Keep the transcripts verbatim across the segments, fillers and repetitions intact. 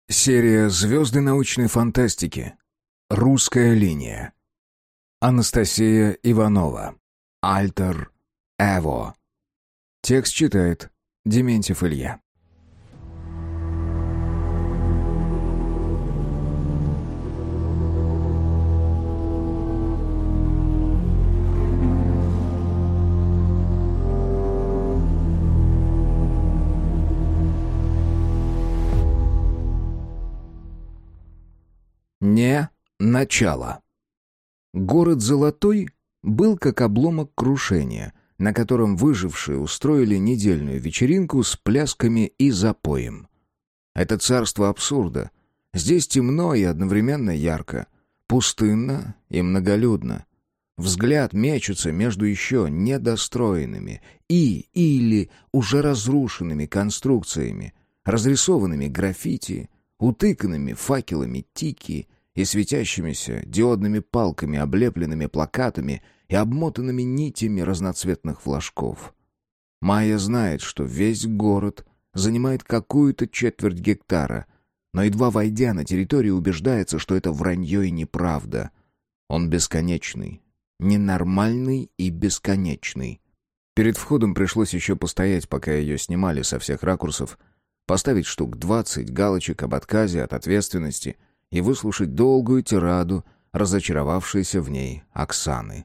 Серия «Звезды научной фантастики». Русская линия. Анастасия Иванова. Альтер Эво. Текст читает Дементьев Илья. Не начало. Город Золотой был как обломок крушения, на котором выжившие устроили недельную вечеринку с плясками и запоем. Это царство абсурда. Здесь темно и одновременно ярко, пустынно и многолюдно. Взгляд мечется между еще недостроенными и или уже разрушенными конструкциями, разрисованными граффити, утыканными факелами тики и светящимися диодными палками, облепленными плакатами и обмотанными нитями разноцветных флажков. Майя знает, что весь город занимает какую-то четверть гектара, но, едва войдя на территорию, убеждается, что это вранье и неправда. Он бесконечный, ненормальный и бесконечный. Перед входом пришлось еще постоять, пока ее снимали со всех ракурсов, поставить штук двадцать галочек об отказе от ответственности и выслушать долгую тираду разочаровавшейся в ней Оксаны.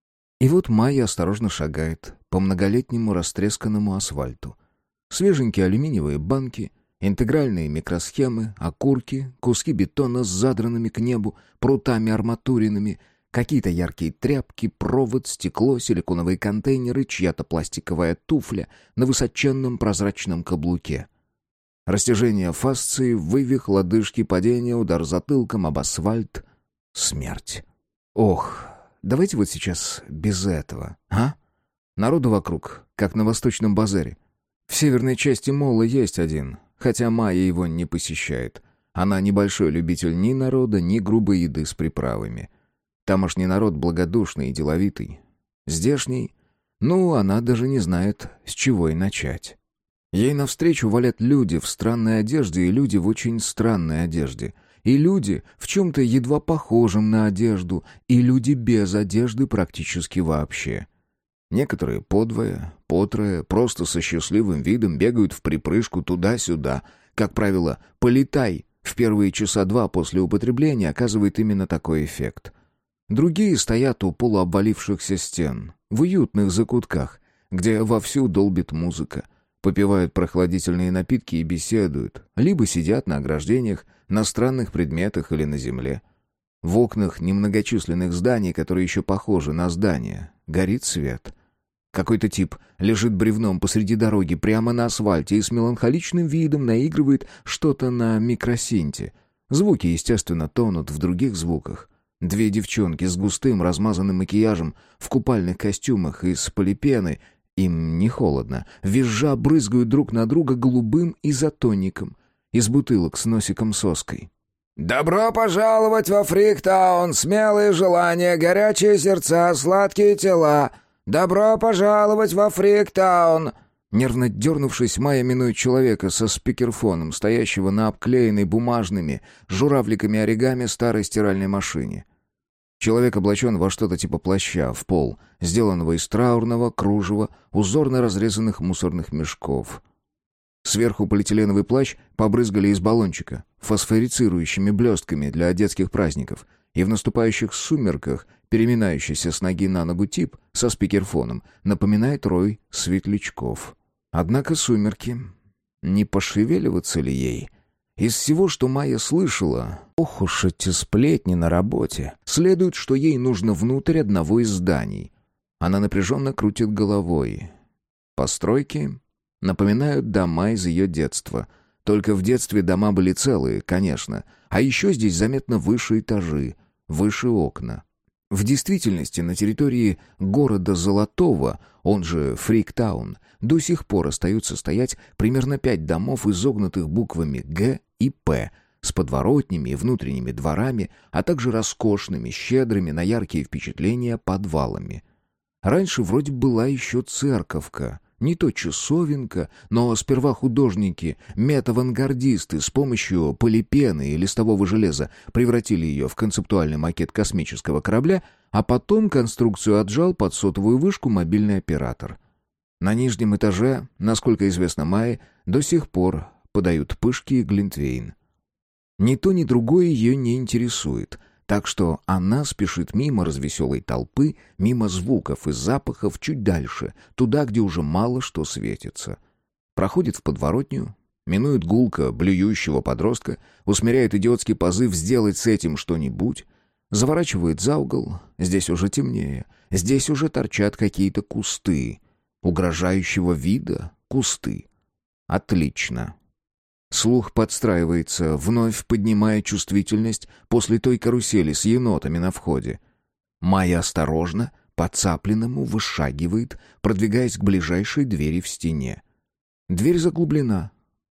И вот Майя осторожно шагает по многолетнему растресканному асфальту. Свеженькие алюминиевые банки, интегральные микросхемы, окурки, куски бетона с задранными к небу прутами арматуринами, какие-то яркие тряпки, провод, стекло, силиконовые контейнеры, чья-то пластиковая туфля на высоченном прозрачном каблуке. Растяжение фасции, вывих лодыжки, падение, удар затылком об асфальт. Смерть. Ох, давайте вот сейчас без этого, а? Народу вокруг, как на восточном базаре. В северной части мола есть один, хотя Майя его не посещает. Она небольшой любитель ни народа, ни грубой еды с приправами. Тамошний народ благодушный и деловитый. Здешний, ну, она даже не знает, с чего и начать. Ей навстречу валят люди в странной одежде и люди в очень странной одежде. И люди в чем-то едва похожем на одежду, и люди без одежды практически вообще. Некоторые подвое, потрое, просто со счастливым видом бегают в припрыжку туда-сюда. Как правило, «полетай» в первые часа два после употребления оказывает именно такой эффект. Другие стоят у полуобвалившихся стен, в уютных закутках, где вовсю долбит музыка. Попивают прохладительные напитки и беседуют, либо сидят на ограждениях, на странных предметах или на земле. В окнах немногочисленных зданий, которые еще похожи на здания, горит свет. Какой-то тип лежит бревном посреди дороги прямо на асфальте и с меланхоличным видом наигрывает что-то на микросинте. Звуки, естественно, тонут в других звуках. Две девчонки с густым размазанным макияжем в купальных костюмах из полипены. Им не холодно. Визжа брызгают друг на друга голубым изотоником из бутылок с носиком-соской. «Добро пожаловать во Фриктаун! Смелые желания, горячие сердца, сладкие тела! Добро пожаловать во Фриктаун!» Нервно дернувшись, Майя минует человека со спикерфоном, стоящего на обклеенной бумажными журавликами оригами старой стиральной машине. Человек облачен во что-то типа плаща в пол, сделанного из траурного кружева, узорно разрезанных мусорных мешков. Сверху полиэтиленовый плащ побрызгали из баллончика фосфорицирующими блестками для детских праздников, и в наступающих сумерках переминающийся с ноги на ногу тип со спикерфоном напоминает рой светлячков. Однако сумерки, не пошевеливаться ли ей? Из всего, что Майя слышала, ох уж эти сплетни на работе, следует, что ей нужно внутрь одного из зданий. Она напряженно крутит головой. Постройки напоминают дома из ее детства. Только в детстве дома были целые, конечно. А еще здесь заметно выше этажи, выше окна. В действительности на территории города Золотого, он же Фриктаун, до сих пор остаются стоять примерно пять домов, изогнутых буквами «Г» и «П», с подворотнями и внутренними дворами, а также роскошными, щедрыми на яркие впечатления подвалами. Раньше вроде была еще церковка, Не то часовенка, но сперва художники, метавангардисты с помощью полипены и листового железа превратили ее в концептуальный макет космического корабля, а потом конструкцию отжал под сотовую вышку мобильный оператор. На нижнем этаже, насколько известно Майе, до сих пор подают пышки и глинтвейн. Ни то, ни другое ее не интересует, так что она спешит мимо развеселой толпы, мимо звуков и запахов чуть дальше, туда, где уже мало что светится. Проходит в подворотню, минует гулко блюющего подростка, усмиряет идиотский позыв сделать с этим что-нибудь, заворачивает за угол, здесь уже темнее, здесь уже торчат какие-то кусты, угрожающего вида кусты. Отлично. Слух подстраивается, вновь поднимая чувствительность после той карусели с енотами на входе. Майя осторожно, по-цапленному вышагивает, продвигаясь к ближайшей двери в стене. Дверь заглублена.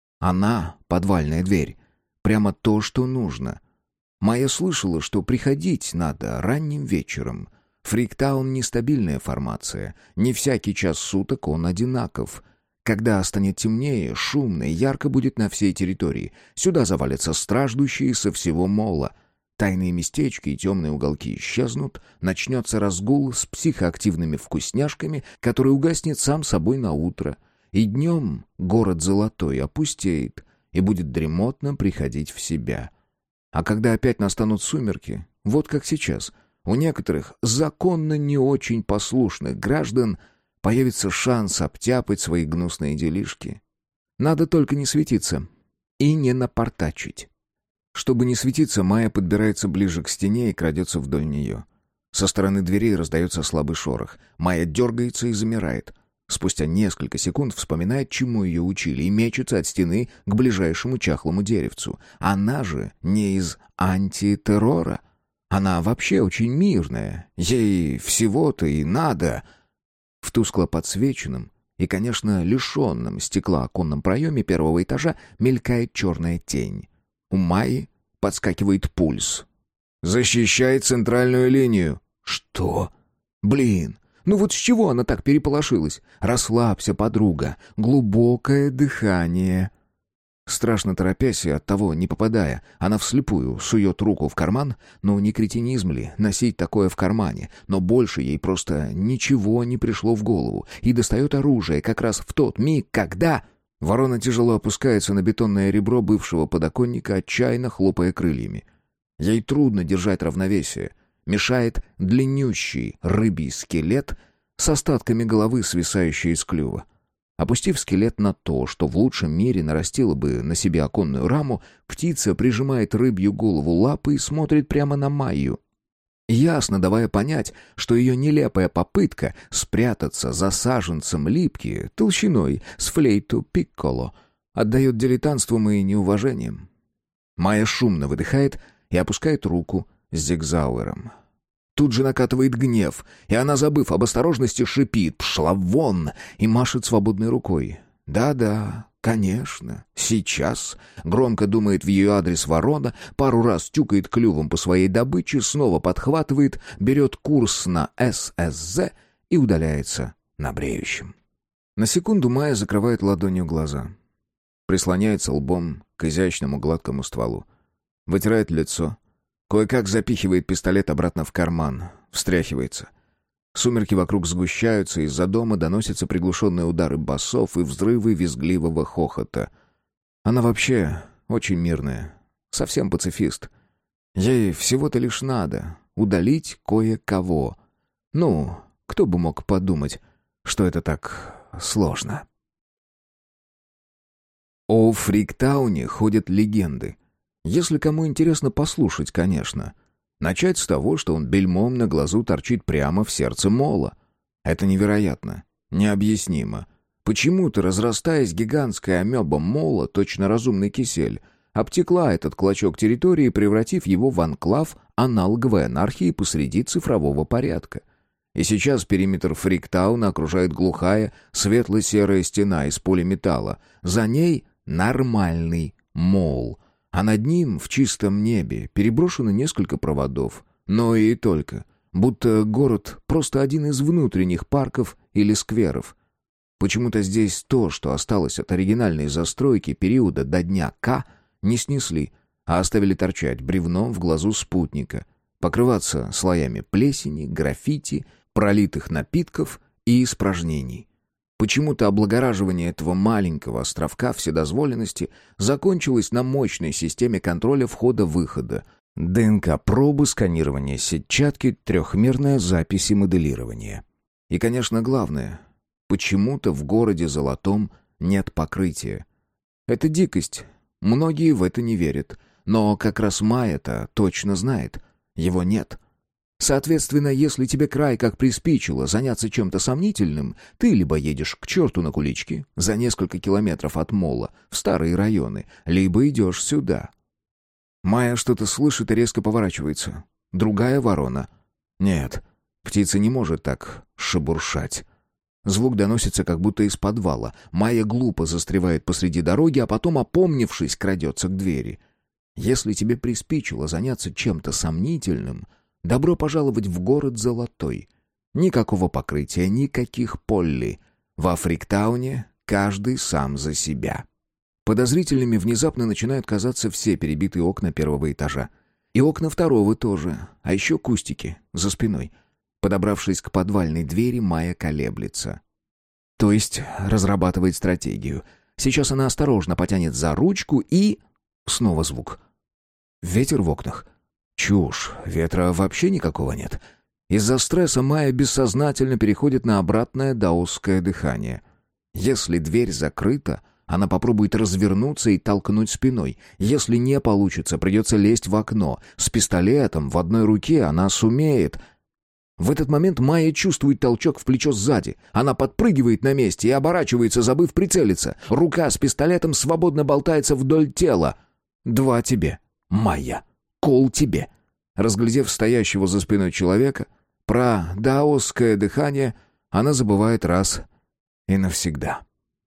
Она, подвальная дверь, прямо то, что нужно. Майя слышала, что приходить надо ранним вечером. Фриктаун — нестабильная формация, не всякий час суток он одинаков. Когда станет темнее, шумно и ярко будет на всей территории. Сюда завалятся страждущие со всего мола. Тайные местечки и темные уголки исчезнут, начнется разгул с психоактивными вкусняшками, который угаснет сам собой на утро. И днем город Золотой опустеет и будет дремотно приходить в себя. А когда опять настанут сумерки, вот как сейчас, у некоторых законно не очень послушных граждан появится шанс обтяпать свои гнусные делишки. Надо только не светиться и не напортачить. Чтобы не светиться, Майя подбирается ближе к стене и крадется вдоль нее. Со стороны двери раздается слабый шорох. Майя дергается и замирает. Спустя несколько секунд вспоминает, чему ее учили, и мечется от стены к ближайшему чахлому деревцу. Она же не из антитеррора. Она вообще очень мирная. Ей всего-то и надо. В тускло подсвеченном и, конечно, лишенном стекла оконном проеме первого этажа мелькает черная тень. У Майи подскакивает пульс. «Защищай центральную линию!» «Что? Блин, ну вот с чего она так переполошилась? Расслабься, подруга, глубокое дыхание». Страшно торопясь и оттого не попадая, она вслепую сует руку в карман, но не кретинизм ли носить такое в кармане, но больше ей просто ничего не пришло в голову, и достает оружие как раз в тот миг, когда... Ворона тяжело опускается на бетонное ребро бывшего подоконника, отчаянно хлопая крыльями. Ей трудно держать равновесие, мешает длиннющий рыбий скелет с остатками головы, свисающей из клюва. Опустив скелет на то, что в лучшем мире нарастило бы на себе оконную раму, птица прижимает рыбью голову лапой и смотрит прямо на Майю, ясно давая понять, что ее нелепая попытка спрятаться за саженцем липки толщиной с флейту пикколо отдает дилетантством и неуважением. Майя шумно выдыхает и опускает руку с зигзауэром. Тут же накатывает гнев, и она, забыв об осторожности, шипит «Пшла вон!» и машет свободной рукой. «Да-да, конечно, сейчас», — громко думает в ее адрес ворона, пару раз тюкает клювом по своей добыче, снова подхватывает, берет курс на эс эс зет и удаляется на бреющем. На секунду Майя закрывает ладонью глаза, прислоняется лбом к изящному гладкому стволу, вытирает лицо, кое-как запихивает пистолет обратно в карман, встряхивается. Сумерки вокруг сгущаются, из-за дома доносятся приглушенные удары басов и взрывы визгливого хохота. Она вообще очень мирная, совсем пацифист. Ей всего-то лишь надо удалить кое-кого. Ну, кто бы мог подумать, что это так сложно. О Фриктауне ходят легенды. Если кому интересно послушать, конечно. Начать с того, что он бельмом на глазу торчит прямо в сердце мола. Это невероятно, необъяснимо. Почему-то, разрастаясь, гигантская амеба мола, точно разумный кисель, обтекла этот клочок территории, превратив его в анклав аналоговой анархии посреди цифрового порядка. И сейчас периметр Фриктауна окружает глухая, светло-серая стена из полиметалла. За ней нормальный мол, а над ним в чистом небе переброшено несколько проводов. Но и только, будто город просто один из внутренних парков или скверов. Почему-то здесь то, что осталось от оригинальной застройки периода до дня К, не снесли, а оставили торчать бревном в глазу спутника, покрываться слоями плесени, граффити, пролитых напитков и испражнений. Почему-то облагораживание этого маленького островка вседозволенности закончилось на мощной системе контроля входа-выхода, ДНК-пробы, сканирование сетчатки, трехмерная запись и моделирование. И, конечно, главное, почему-то в городе Золотом нет покрытия. Это дикость. Многие в это не верят. Но как раз Майя-то точно знает. Его нет. Соответственно, если тебе край как приспичило заняться чем-то сомнительным, ты либо едешь к черту на кулички за несколько километров от мола в старые районы, либо идешь сюда. Майя что-то слышит и резко поворачивается. Другая ворона. Нет, птица не может так шебуршать. Звук доносится как будто из подвала. Майя глупо застревает посреди дороги, а потом, опомнившись, крадется к двери. Если тебе приспичило заняться чем-то сомнительным, добро пожаловать в город Золотой. Никакого покрытия, никаких полли. Во Фриктауне каждый сам за себя. Подозрительными внезапно начинают казаться все перебитые окна первого этажа. И окна второго тоже, а еще кустики за спиной. Подобравшись к подвальной двери, Майя колеблется. То есть разрабатывает стратегию. Сейчас она осторожно потянет за ручку и... Снова звук. Ветер в окнах. Чушь, ветра вообще никакого нет. Из-за стресса Майя бессознательно переходит на обратное даосское дыхание. Если дверь закрыта, она попробует развернуться и толкнуть спиной. Если не получится, придется лезть в окно. С пистолетом в одной руке она сумеет. В этот момент Майя чувствует толчок в плечо сзади. Она подпрыгивает на месте и оборачивается, забыв прицелиться. Рука с пистолетом свободно болтается вдоль тела. «Два тебе, Майя. Кол тебе». Разглядев стоящего за спиной человека, про даосское дыхание она забывает раз и навсегда.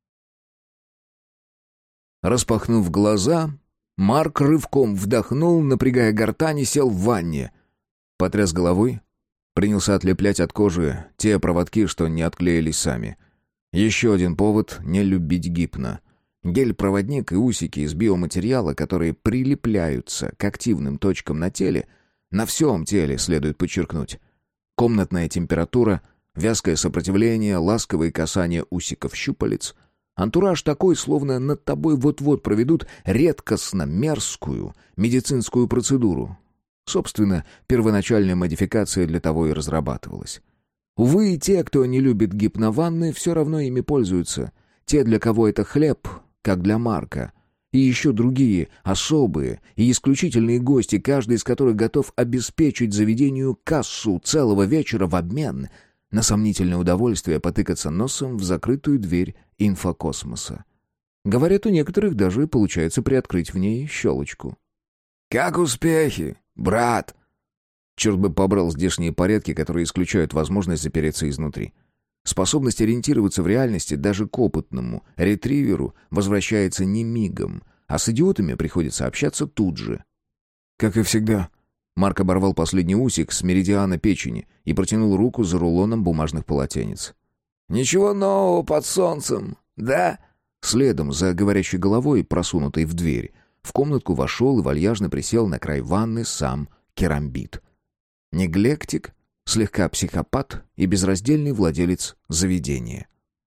Распахнув глаза, Марк рывком вдохнул, напрягая гортань, и сел в ванне. Потряс головой, принялся отлеплять от кожи те проводки, что не отклеились сами. Еще один повод не любить гипно. Гель-проводник и усики из биоматериала, которые прилепляются к активным точкам на теле, на всем теле, следует подчеркнуть. Комнатная температура, вязкое сопротивление, ласковые касания усиков щупалец. Антураж такой, словно над тобой вот-вот проведут редкостно мерзкую медицинскую процедуру. Собственно, первоначальная модификация для того и разрабатывалась. Увы, и те, кто не любит гипнованны, все равно ими пользуются. Те, для кого это хлеб, как для Марка. И еще другие, особые и исключительные гости, каждый из которых готов обеспечить заведению кассу целого вечера в обмен на сомнительное удовольствие потыкаться носом в закрытую дверь инфокосмоса. Говорят, у некоторых даже получается приоткрыть в ней щелочку. «Как успехи, брат?» Черт бы побрал здешние порядки, которые исключают возможность запереться изнутри. Способность ориентироваться в реальности даже к опытному ретриверу возвращается не мигом, а с идиотами приходится общаться тут же. Как и всегда. Марк оборвал последний усик с меридиана печени и протянул руку за рулоном бумажных полотенец. «Ничего нового под солнцем, да?» Следом за говорящей головой, просунутой в дверь, в комнатку вошел и вальяжно присел на край ванны сам Керамбит. Неглектик, слегка психопат и безраздельный владелец заведения.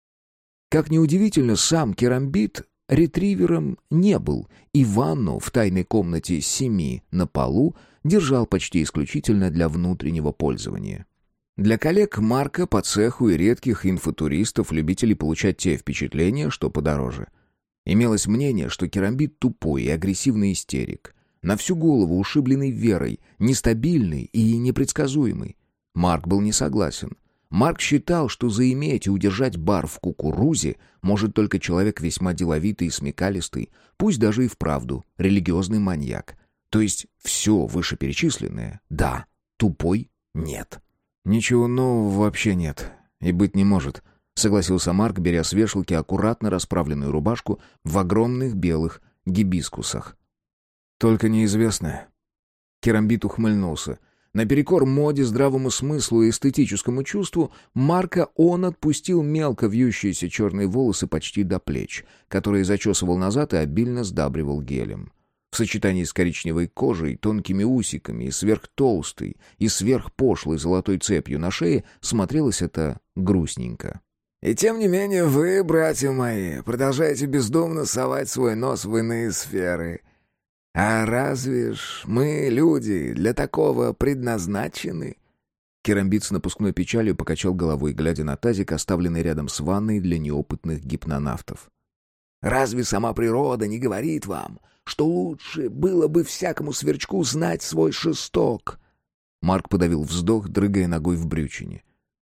Как ни удивительно, сам Керамбит ретривером не был, и ванну в тайной комнате семи на полу держал почти исключительно для внутреннего пользования. Для коллег Марка по цеху и редких инфотуристов, любителей получать те впечатления, что подороже. Имелось мнение, что Керамбит тупой и агрессивный истерик, на всю голову ушибленный верой, нестабильный и непредсказуемый. Марк был не согласен. Марк считал, что заиметь и удержать бар в кукурузе может только человек весьма деловитый и смекалистый, пусть даже и вправду религиозный маньяк. То есть все вышеперечисленное — да, тупой — нет. «Ничего нового вообще нет. И быть не может», — согласился Марк, беря с вешалки аккуратно расправленную рубашку в огромных белых гибискусах. «Только неизвестное». Керамбит ухмыльнулся. Наперекор моде, здравому смыслу и эстетическому чувству, Марка он отпустил мелко вьющиеся черные волосы почти до плеч, которые зачесывал назад и обильно сдабривал гелем. В сочетании с коричневой кожей, тонкими усиками и сверхтолстой и сверхпошлой золотой цепью на шее смотрелось это грустненько. «И тем не менее вы, братья мои, продолжаете бездумно совать свой нос в иные сферы. А разве ж мы, люди, для такого предназначены?» Керамбит с напускной печалью покачал головой, глядя на тазик, оставленный рядом с ванной для неопытных гипнонавтов. «Разве сама природа не говорит вам, что лучше было бы всякому сверчку знать свой шесток?» Марк подавил вздох, дрыгая ногой в брючине.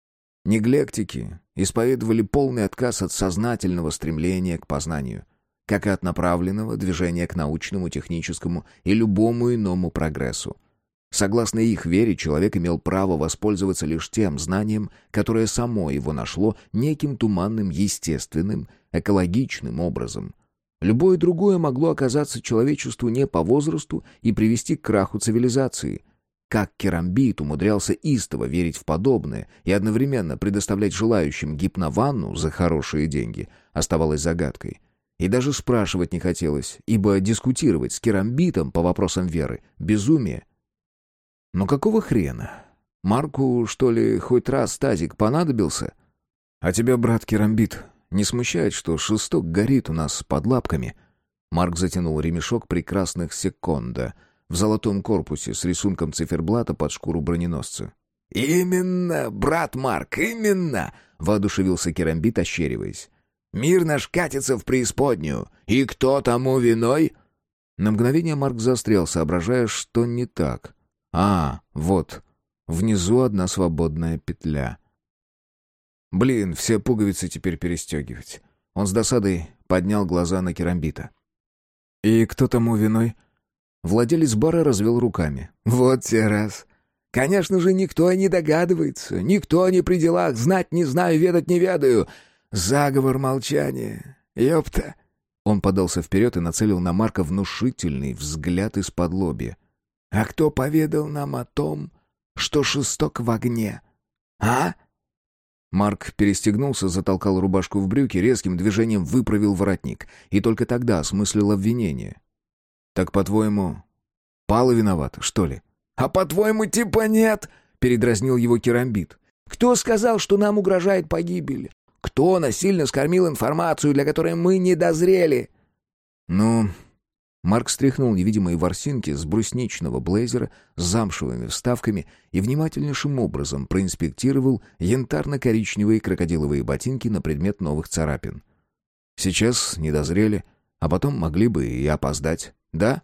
Неглектики исповедовали полный отказ от сознательного стремления к познанию, как и от направленного движения к научному, техническому и любому иному прогрессу. Согласно их вере, человек имел право воспользоваться лишь тем знанием, которое само его нашло неким туманным, естественным, экологичным образом. Любое другое могло оказаться человечеству не по возрасту и привести к краху цивилизации. Как Керамбит умудрялся истово верить в подобное и одновременно предоставлять желающим гипнованну за хорошие деньги, оставалось загадкой. И даже спрашивать не хотелось, ибо дискутировать с Керамбитом по вопросам веры — безумие. Но какого хрена? Марку, что ли, хоть раз тазик понадобился? А тебя, брат Керамбит, не смущает, что шесток горит у нас под лапками? Марк затянул ремешок прекрасных секонда в золотом корпусе с рисунком циферблата под шкуру броненосца. «Именно, брат Марк, именно!» — воодушевился Керамбит, ощериваясь. «Мир наш катится в преисподнюю, и кто тому виной?» На мгновение Марк застрял, соображая, что не так. А, вот, внизу одна свободная петля. Блин, все пуговицы теперь перестегивать. Он с досадой поднял глаза на Керамбита. «И кто тому виной?» Владелец бара развел руками. «Вот те раз. Конечно же, никто и не догадывается, никто не при делах, знать не знаю, ведать не ведаю. Заговор молчания. Ёпта!» Он подался вперед и нацелил на Марка внушительный взгляд из-под лобья. «А кто поведал нам о том, что шесток в огне? А?» Марк перестегнулся, затолкал рубашку в брюки, резким движением выправил воротник. И только тогда осмыслил обвинение. «Так, по-твоему, Пала виновата, что ли?» «А по-твоему, типа нет?» — передразнил его Керамбит. «Кто сказал, что нам угрожает погибель? Кто насильно скормил информацию, для которой мы не дозрели?» «Ну...» Марк стряхнул невидимые ворсинки с брусничного блейзера с замшевыми вставками и внимательнейшим образом проинспектировал янтарно-коричневые крокодиловые ботинки на предмет новых царапин. «Сейчас не дозрели, а потом могли бы и опоздать, да?»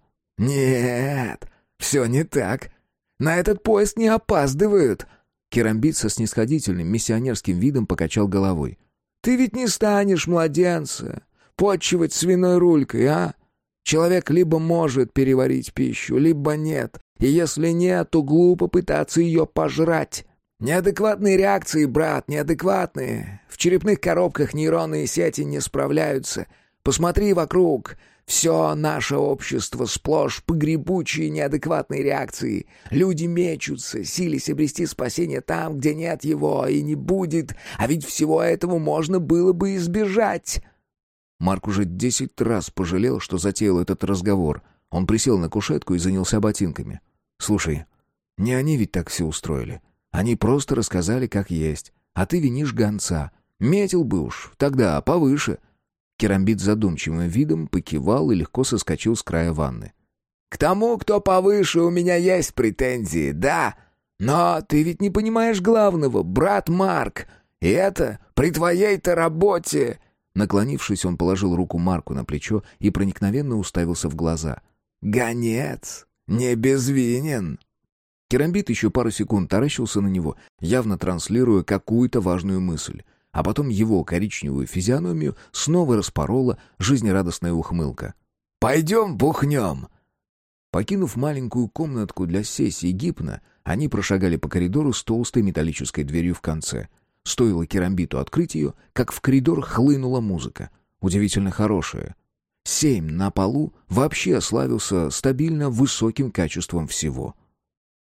«Нет, все не так. На этот поезд не опаздывают». Керамбит со снисходительным миссионерским видом покачал головой. «Ты ведь не станешь младенца подчивать свиной рулькой, а? Человек либо может переварить пищу, либо нет. И если нет, то глупо пытаться ее пожрать. Неадекватные реакции, брат, неадекватные. В черепных коробках нейронные сети не справляются. Посмотри вокруг. Все наше общество сплошь погребучие неадекватные реакции. Люди мечутся, силясь обрести спасение там, где нет его и не будет. А ведь всего этого можно было бы избежать». Марк уже десять раз пожалел, что затеял этот разговор. Он присел на кушетку и занялся ботинками. «Слушай, не они ведь так все устроили. Они просто рассказали, как есть. А ты винишь гонца. Метил бы уж, тогда повыше». Керамбит задумчивым видом покивал и легко соскочил с края ванны. «К тому, кто повыше, у меня есть претензии, да. Но ты ведь не понимаешь главного, брат Марк. И это при твоей-то работе...» Наклонившись, он положил руку Марку на плечо и проникновенно уставился в глаза. «Гонец не безвинен». Керамбит еще пару секунд таращился на него, явно транслируя какую-то важную мысль. А потом его коричневую физиономию снова распорола жизнерадостная ухмылка. «Пойдем бухнем!» Покинув маленькую комнатку для сессии гипно, они прошагали по коридору с толстой металлической дверью в конце. Стоило Керамбиту открыть ее, как в коридор хлынула музыка. Удивительно хорошая. Семь на полу вообще славился стабильно высоким качеством всего.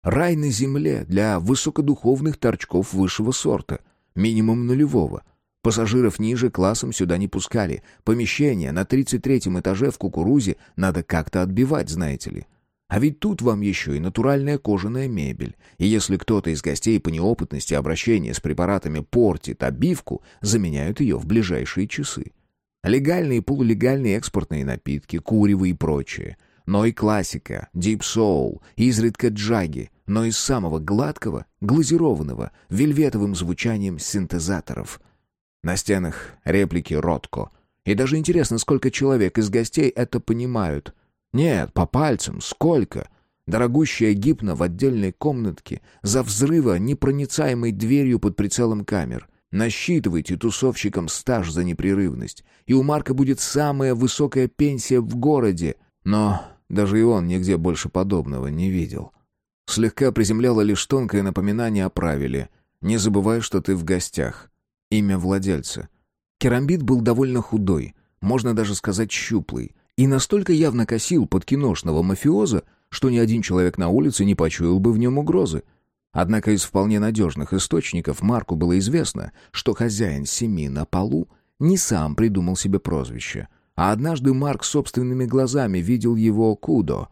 Рай на земле для высокодуховных торчков высшего сорта, минимум нулевого. Пассажиров ниже классом сюда не пускали. Помещение на тридцать третьем этаже в Кукурузе надо как-то отбивать, знаете ли. А ведь тут вам еще и натуральная кожаная мебель. И если кто-то из гостей по неопытности обращения с препаратами портит обивку, заменяют ее в ближайшие часы. Легальные и полулегальные экспортные напитки, курево и прочее. Но и классика, дип соул, изредка джаги, но из самого гладкого, глазированного, вельветовым звучанием синтезаторов. На стенах реплики Ротко. И даже интересно, сколько человек из гостей это понимают. Нет, по пальцам, сколько? Дорогущая гипно в отдельной комнатке, за взрыва непроницаемой дверью под прицелом камер. Насчитывайте тусовщикам стаж за непрерывность, и у Марка будет самая высокая пенсия в городе. Но даже и он нигде больше подобного не видел. Слегка приземляло лишь тонкое напоминание о правиле. Не забывай, что ты в гостях. Имя владельца. Керамбит был довольно худой, можно даже сказать щуплый, и настолько явно косил под киношного мафиоза, что ни один человек на улице не почуял бы в нем угрозы. Однако из вполне надежных источников Марку было известно, что хозяин семи на полу не сам придумал себе прозвище, а однажды Марк собственными глазами видел его Кудо.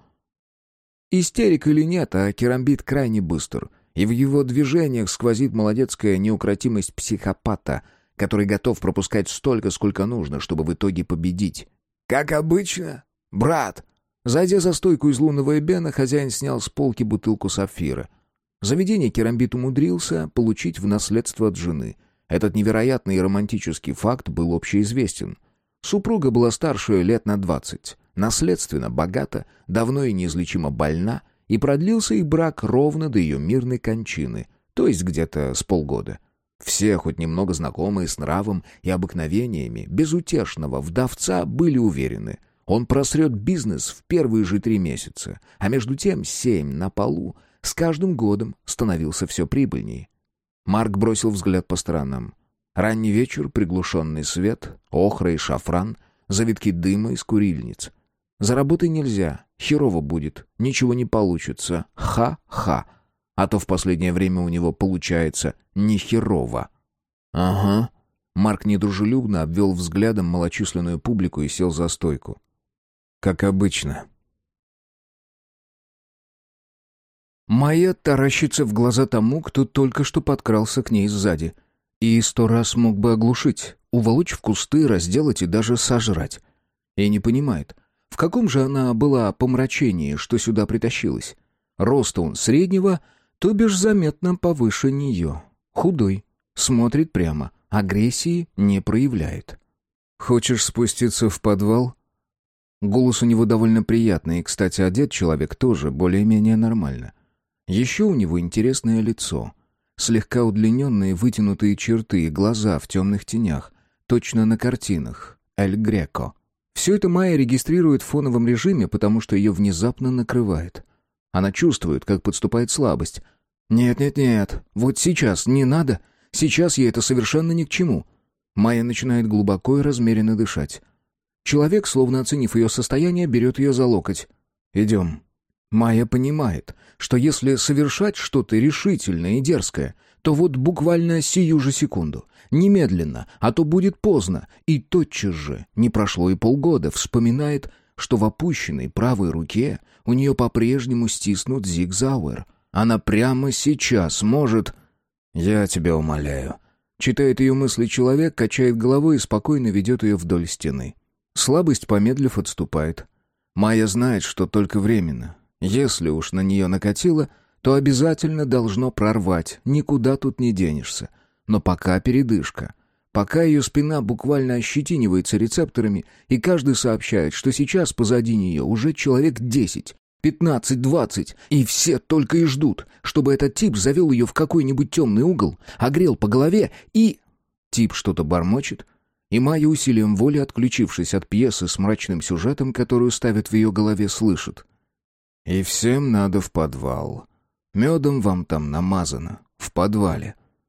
Истерик или нет, а Керамбит крайне быстр, и в его движениях сквозит молодецкая неукротимость психопата, который готов пропускать столько, сколько нужно, чтобы в итоге победить. «Как обычно, брат!» Зайдя за стойку из лунного эбена, хозяин снял с полки бутылку сапфира. Заведение Керамбит умудрился получить в наследство от жены. Этот невероятный и романтический факт был общеизвестен. Супруга была старше лет на двадцать, наследственно богата, давно и неизлечимо больна, и продлился их брак ровно до ее мирной кончины, то есть где-то с полгода. Все, хоть немного знакомые с нравом и обыкновениями безутешного вдовца, были уверены, он просрет бизнес в первые же три месяца, а между тем семь на полу с каждым годом становился все прибыльнее. Марк бросил взгляд по сторонам. Ранний вечер, приглушенный свет, охра и шафран, завитки дыма из курильниц. За работой нельзя, херово будет, ничего не получится, ха-ха. А то в последнее время у него получается не херово. Ага. Марк недружелюбно обвел взглядом малочисленную публику и сел за стойку. Как обычно. Майя таращится в глаза тому, кто только что подкрался к ней сзади. И сто раз мог бы оглушить, уволочь в кусты, разделать и даже сожрать. И не понимает, в каком же она была помрачении, что сюда притащилась. Роста он среднего, то бишь заметно повыше нее. Худой, смотрит прямо, агрессии не проявляет. «Хочешь спуститься в подвал?» Голос у него довольно приятный, и, кстати, одет человек тоже более-менее нормально. Еще у него интересное лицо. Слегка удлиненные вытянутые черты и глаза в темных тенях, точно на картинах. Эль Греко. Все это Майя регистрирует в фоновом режиме, потому что ее внезапно накрывает. Она чувствует, как подступает слабость. «Нет-нет-нет, вот сейчас не надо. Сейчас ей это совершенно ни к чему». Майя начинает глубоко и размеренно дышать. Человек, словно оценив ее состояние, берет ее за локоть. «Идем». Майя понимает, что если совершать что-то решительное и дерзкое, то вот буквально сию же секунду, немедленно, а то будет поздно, и тотчас же, не прошло и полгода, вспоминает, что в опущенной правой руке у нее по-прежнему стиснут зигзауэр. Она прямо сейчас может... «Я тебя умоляю». Читает ее мысли человек, качает головой и спокойно ведет ее вдоль стены. Слабость, помедлив, отступает. Майя знает, что только временно. Если уж на нее накатило, то обязательно должно прорвать, никуда тут не денешься. Но пока передышка. Пока ее спина буквально ощетинивается рецепторами, и каждый сообщает, что сейчас позади нее уже человек десять, пятнадцать, двадцать, и все только и ждут, чтобы этот тип завел ее в какой-нибудь темный угол, огрел по голове и... Тип что-то бормочет, и Майя усилием воли, отключившись от пьесы с мрачным сюжетом, которую ставят в ее голове, слышит. «И всем надо в подвал. Медом вам там намазано, в подвале».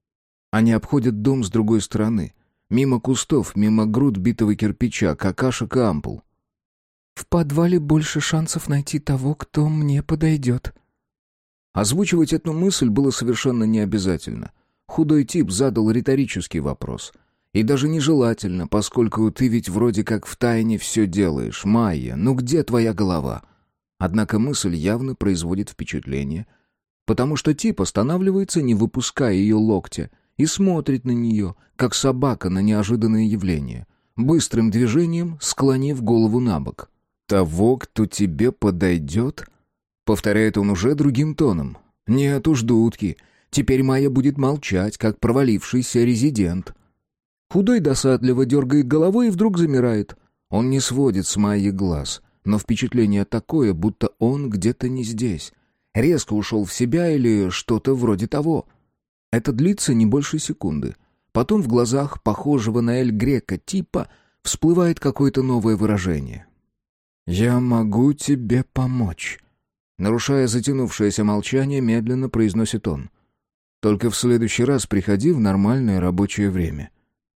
Они обходят дом с другой стороны, мимо кустов, мимо груд битого кирпича, какашек и ампул. «В подвале больше шансов найти того, кто мне подойдет». Озвучивать эту мысль было совершенно необязательно. Худой тип задал риторический вопрос. И даже нежелательно, поскольку ты ведь вроде как втайне все делаешь. Майя, ну где твоя голова? Однако мысль явно производит впечатление, потому что тип останавливается, не выпуская ее локтя, и смотрит на нее, как собака на неожиданное явление, быстрым движением склонив голову на бок. «Того, кто тебе подойдет?» Повторяет он уже другим тоном. «Нет уж, дудки, теперь Майя будет молчать, как провалившийся резидент». Худой досадливо дергает головой и вдруг замирает. Он не сводит с Майи глаз, но впечатление такое, будто он где-то не здесь. Резко ушел в себя или что-то вроде того. Это длится не больше секунды. Потом в глазах похожего на Эль Грека типа всплывает какое-то новое выражение. «Я могу тебе помочь», — нарушая затянувшееся молчание, медленно произносит он. «Только в следующий раз приходи в нормальное рабочее время.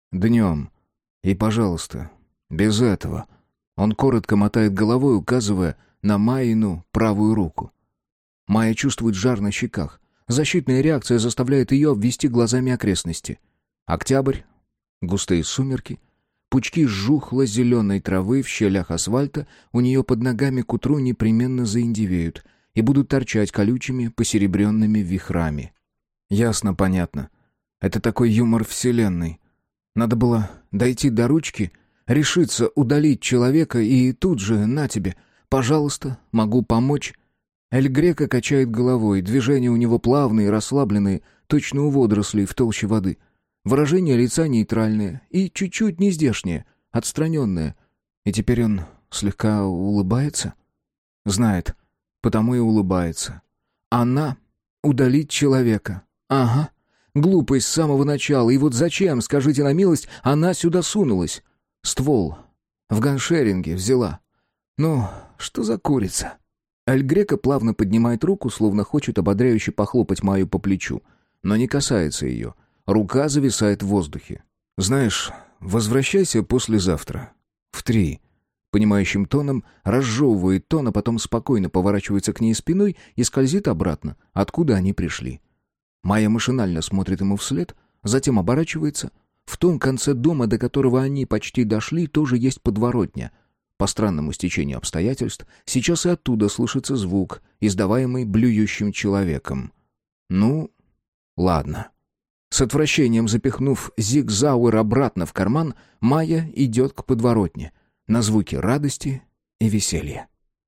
Днем. И, пожалуйста, без этого». Он коротко мотает головой, указывая на Майину правую руку. Майя чувствует жар на щеках. Защитная реакция заставляет ее обвести глазами окрестности. Октябрь, густые сумерки, пучки жухло-зеленой травы в щелях асфальта у нее под ногами к утру непременно заиндевеют и будут торчать колючими, посеребренными вихрами. Ясно, понятно. Это такой юмор вселенной. Надо было дойти до ручки, решиться удалить человека и тут же, на тебе, пожалуйста, могу помочь. Эль Греко качает головой, движения у него плавные, расслабленные, точно у водорослей в толще воды. Выражение лица нейтральное и чуть-чуть нездешнее, отстраненное. И теперь он слегка улыбается? Знает, потому и улыбается. Она удалить человека. Ага, глупость с самого начала. И вот зачем, скажите на милость, она сюда сунулась? Ствол в ганшеринге взяла. Ну, что за курица? Эль Греко плавно поднимает руку, словно хочет ободряюще похлопать Майю по плечу, но не касается ее. Рука зависает в воздухе. «Знаешь, возвращайся послезавтра. В три». Понимающим тоном разжевывает тон, а потом спокойно поворачивается к ней спиной и скользит обратно, откуда они пришли. Майя машинально смотрит ему вслед, затем оборачивается. В том конце дома, до которого они почти дошли, тоже есть подворотня. По странному стечению обстоятельств, сейчас и оттуда слышится звук, издаваемый блюющим человеком. Ну, ладно. С отвращением запихнув зигзауэр обратно в карман, Майя идет к подворотне, на звуки радости и веселья.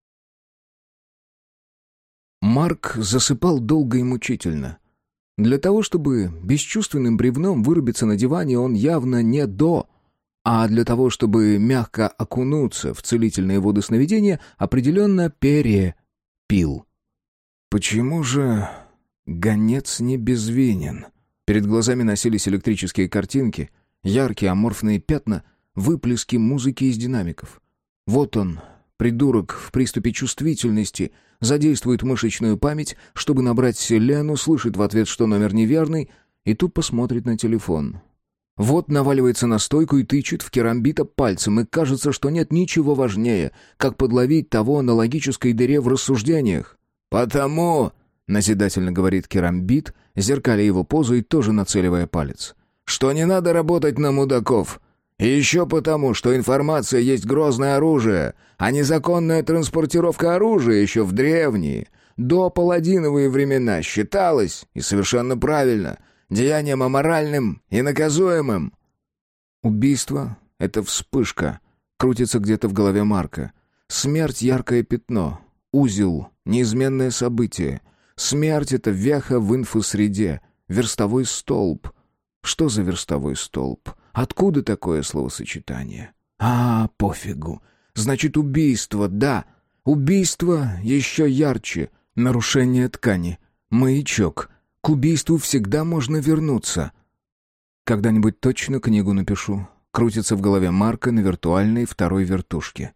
Марк засыпал долго и мучительно. Для того, чтобы бесчувственным бревном вырубиться на диване, он явно не до... А для того, чтобы мягко окунуться в целительные воды сновидения, определенно перепил. Почему же гонец не безвинен? Перед глазами носились электрические картинки, яркие аморфные пятна, выплески музыки из динамиков. Вот он, придурок в приступе чувствительности, задействует мышечную память, чтобы набрать Селену, слышит в ответ, что номер неверный, и тупо смотрит на телефон. Вот наваливается на стойку и тычет в керамбита пальцем, и кажется, что нет ничего важнее, как подловить того на логической дыре в рассуждениях. «Потому», — назидательно говорит керамбит, зеркаля его позу и тоже нацеливая палец, «что не надо работать на мудаков. И еще потому, что информация есть грозное оружие, а незаконная транспортировка оружия еще в древние, до паладиновые времена считалась, и совершенно правильно, деянием аморальным и наказуемым». Убийство — это вспышка, крутится где-то в голове Марка. Смерть — яркое пятно, узел — неизменное событие. Смерть — это веха в инфосреде, верстовой столб. Что за верстовой столб? Откуда такое словосочетание? А, пофигу. Значит, убийство, да. Убийство еще ярче. Нарушение ткани. Маячок. К убийству всегда можно вернуться. Когда-нибудь точно книгу напишу. Крутится в голове Марка на виртуальной второй вертушке.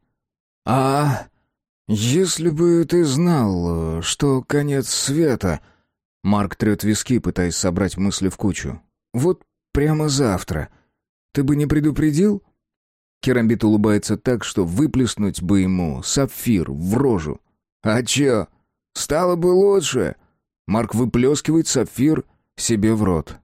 А, если бы ты знал, что конец света... Марк трет виски, пытаясь собрать мысли в кучу. Вот прямо завтра. Ты бы не предупредил? Керамбит улыбается так, что выплеснуть бы ему сапфир в рожу. А чё? Стало бы лучше. Марк выплескивает сапфир себе в рот.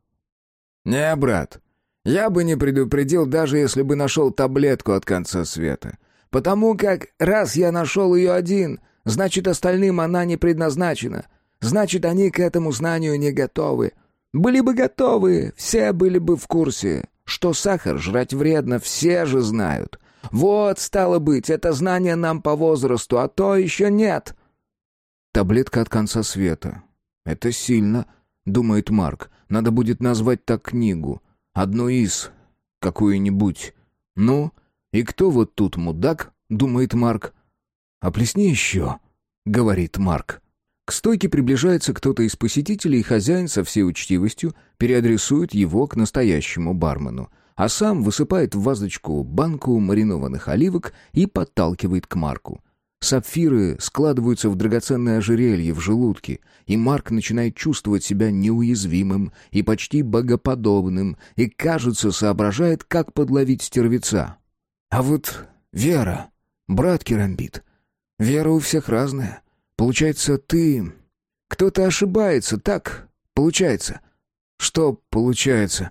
«Не, брат, я бы не предупредил, даже если бы нашел таблетку от конца света. Потому как раз я нашел ее один, значит, остальным она не предназначена. Значит, они к этому знанию не готовы. Были бы готовы, все были бы в курсе. Что сахар жрать вредно, все же знают. Вот, стало быть, это знание нам по возрасту, а то еще нет». «Таблетка от конца света. Это сильно», — думает Марк. «Надо будет назвать так книгу. Одну из... какую-нибудь. Ну, и кто вот тут мудак?» — думает Марк. «А плесни еще», — говорит Марк. К стойке приближается кто-то из посетителей, и хозяин со всей учтивостью переадресует его к настоящему бармену, а сам высыпает в вазочку банку маринованных оливок и подталкивает к Марку. Сапфиры складываются в драгоценное ожерелье в желудке, и Марк начинает чувствовать себя неуязвимым и почти богоподобным, и, кажется, соображает, как подловить стервеца. А вот Вера, брат Керамбит, Вера у всех разная. Получается, ты... Кто-то ошибается, так? Получается. Что получается?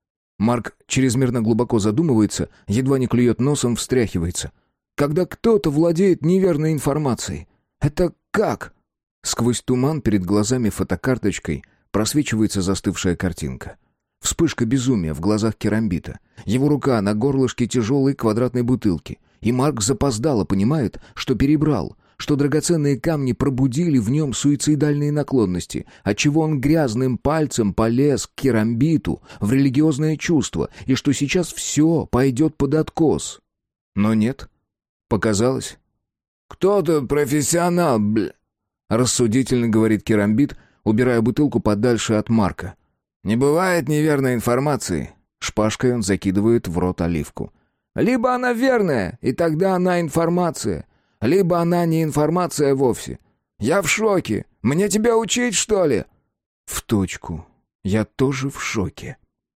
Марк чрезмерно глубоко задумывается, едва не клюет носом, встряхивается. Когда кто-то владеет неверной информацией. Это как? Сквозь туман перед глазами фотокарточкой просвечивается застывшая картинка. Вспышка безумия в глазах Керамбита. Его рука на горлышке тяжелой квадратной бутылки. И Марк запоздало понимает, что перебрал, что драгоценные камни пробудили в нем суицидальные наклонности, отчего он грязным пальцем полез к Керамбиту в религиозное чувство, и что сейчас все пойдет под откос. Но нет. Показалось. «Кто-то профессионал, бля...» рассудительно говорит Керамбит, убирая бутылку подальше от Марка. «Не бывает неверной информации». Шпажкой он закидывает в рот оливку. «Либо она верная, и тогда она информация, либо она не информация вовсе. Я в шоке. Мне тебя учить, что ли?» В точку. Я тоже в шоке.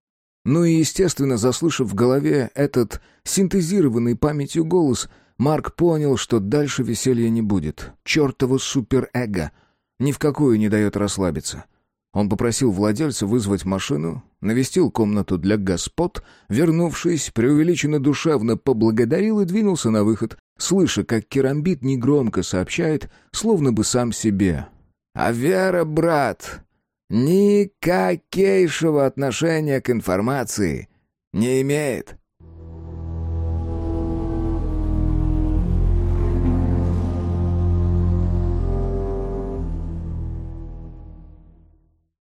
Ну и, естественно, заслышав в голове этот синтезированный памятью голос, Марк понял, что дальше веселья не будет. Чёртово суперэго ни в какую не дает расслабиться. Он попросил владельца вызвать машину, навестил комнату для господ, вернувшись, преувеличенно душевно поблагодарил и двинулся на выход, слыша, как Керамбит негромко сообщает, словно бы сам себе. «А Вера, брат, никакейшего отношения к информации не имеет».